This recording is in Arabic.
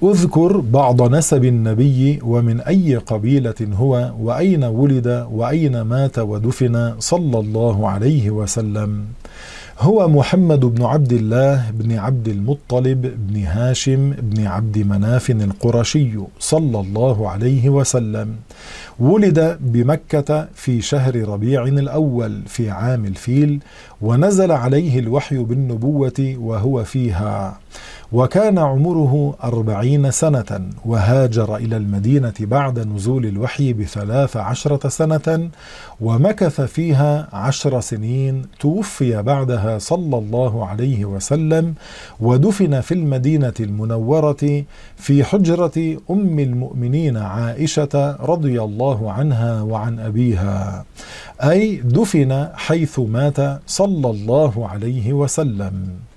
اذكر بعض نسب النبي ومن أي قبيلة هو وأين ولد وأين مات ودفن صلى الله عليه وسلم. هو محمد بن عبد الله بن عبد المطلب بن هاشم بن عبد مناف القرشي صلى الله عليه وسلم. ولد بمكة في شهر ربيع الأول في عام الفيل، ونزل عليه الوحي بالنبوة وهو فيها، وكان عمره 40 سنة، وهاجر إلى المدينة بعد نزول الوحي ب13 سنة، ومكث فيها 10 سنين، توفي بعدها صلى الله عليه وسلم، ودفن في المدينة المنورة في حجرة أم المؤمنين عائشة رضي الله عنها وعن أبيها، أي دفن حيث مات صلى الله عليه وسلم.